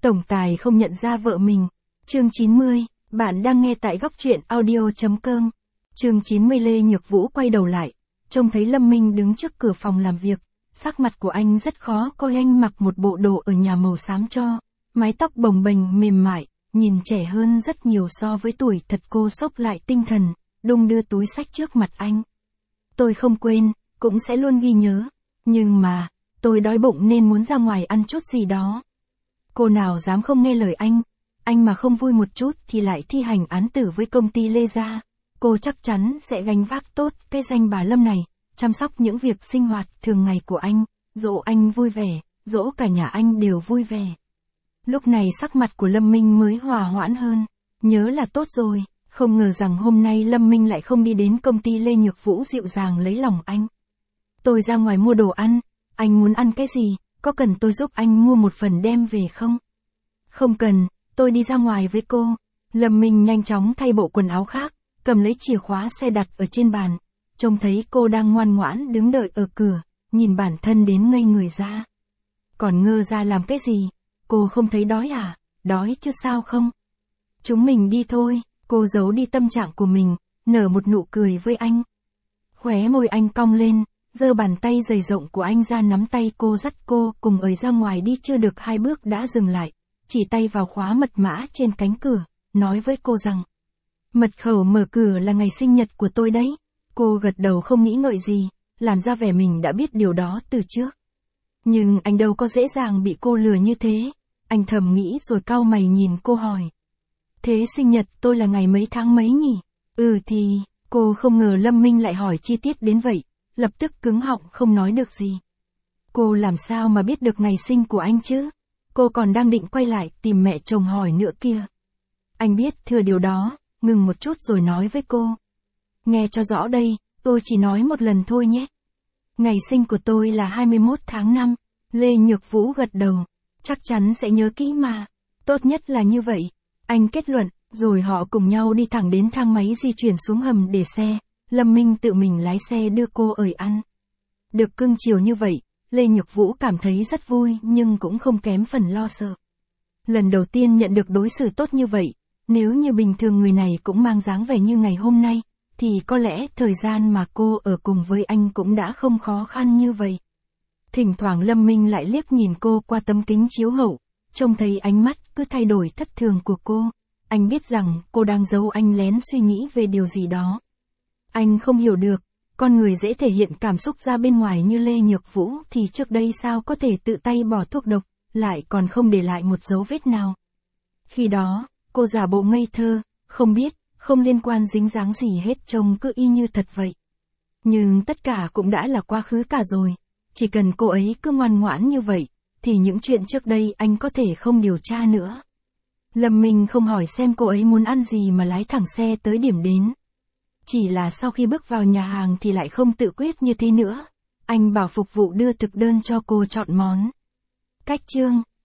Tổng tài không nhận ra vợ mình. Chương 90, bạn đang nghe tại góc truyện audio.com. Chương 90 Lê Nhược Vũ quay đầu lại, trông thấy Lâm Minh đứng trước cửa phòng làm việc, sắc mặt của anh rất khó coi, anh mặc một bộ đồ ở nhà màu xám cho, mái tóc bồng bềnh mềm mại, nhìn trẻ hơn rất nhiều so với tuổi thật. Cô xốc lại tinh thần, đung đưa túi xách trước mặt anh. Tôi không quên, cũng sẽ luôn ghi nhớ, nhưng mà, tôi đói bụng nên muốn ra ngoài ăn chút gì đó. Cô nào dám không nghe lời anh mà không vui một chút thì lại thi hành án tử với công ty Lê gia. Cô chắc chắn sẽ gánh vác tốt cái danh bà Lâm này, chăm sóc những việc sinh hoạt thường ngày của anh, dỗ anh vui vẻ, dỗ cả nhà anh đều vui vẻ. Lúc này sắc mặt của Lâm Minh mới hòa hoãn hơn, nhớ là tốt rồi, không ngờ rằng hôm nay Lâm Minh lại không đi đến công ty Lê Nhược Vũ dịu dàng lấy lòng anh. Tôi ra ngoài mua đồ ăn, anh muốn ăn cái gì, có cần tôi giúp anh mua một phần đem về không? Không cần, tôi đi ra ngoài với cô. Lâm Minh nhanh chóng thay bộ quần áo khác, cầm lấy chìa khóa xe đặt ở trên bàn, trông thấy cô đang ngoan ngoãn đứng đợi ở cửa, nhìn bản thân đến ngây người ra. Còn ngơ ra làm cái gì? Cô không thấy đói à? Đói chứ sao không? Chúng mình đi thôi. Cô giấu đi tâm trạng của mình, nở một nụ cười với anh. Khóe môi anh cong lên, giơ bàn tay dày rộng của anh ra nắm tay cô, dắt cô cùng ời ra ngoài. Đi chưa được 2 bước đã dừng lại, chỉ tay vào khóa mật mã trên cánh cửa, nói với cô rằng: mật khẩu mở cửa là ngày sinh nhật của tôi đấy. Cô gật đầu không nghĩ ngợi gì, làm ra vẻ mình đã biết điều đó từ trước. Nhưng anh đâu có dễ dàng bị cô lừa như thế. Anh thầm nghĩ rồi cau mày nhìn cô hỏi: thế sinh nhật tôi là ngày mấy tháng mấy nhỉ? Thì, cô không ngờ Lâm Minh lại hỏi chi tiết đến vậy, lập tức cứng họng không nói được gì. Cô làm sao mà biết được ngày sinh của anh chứ? Cô còn đang định quay lại tìm mẹ chồng hỏi nữa kia. Anh biết thừa điều đó, ngừng một chút rồi nói với cô: nghe cho rõ đây, tôi chỉ nói một lần thôi nhé. Ngày sinh của tôi là 21 tháng 5. Lê Nhược Vũ gật đầu, chắc chắn sẽ nhớ kỹ mà. Tốt nhất là như vậy, anh kết luận, rồi họ cùng nhau đi thẳng đến thang máy di chuyển xuống hầm để xe. Lâm Minh tự mình lái xe đưa cô ời ăn. Được cưng chiều như vậy, Lê Nhược Vũ cảm thấy rất vui nhưng cũng không kém phần lo sợ. Lần đầu tiên nhận được đối xử tốt như vậy, nếu như bình thường người này cũng mang dáng vẻ như ngày hôm nay, thì có lẽ thời gian mà cô ở cùng với anh cũng đã không khó khăn như vậy. Thỉnh thoảng Lâm Minh lại liếc nhìn cô qua tấm kính chiếu hậu, trông thấy ánh mắt cứ thay đổi thất thường của cô. Anh biết rằng cô đang giấu anh lén suy nghĩ về điều gì đó. Anh không hiểu được, con người dễ thể hiện cảm xúc ra bên ngoài như Lê Nhược Vũ thì trước đây sao có thể tự tay bỏ thuốc độc, lại còn không để lại một dấu vết nào. Khi đó, cô giả bộ ngây thơ, không biết, không liên quan dính dáng gì hết, trông cứ y như thật vậy. Nhưng tất cả cũng đã là quá khứ cả rồi, chỉ cần cô ấy cứ ngoan ngoãn như vậy, thì những chuyện trước đây anh có thể không điều tra nữa. Lâm Minh không hỏi xem cô ấy muốn ăn gì mà lái thẳng xe tới điểm đến. Chỉ là sau khi bước vào nhà hàng thì lại không tự quyết như thế nữa. Anh bảo phục vụ đưa thực đơn cho cô chọn món. Cách chương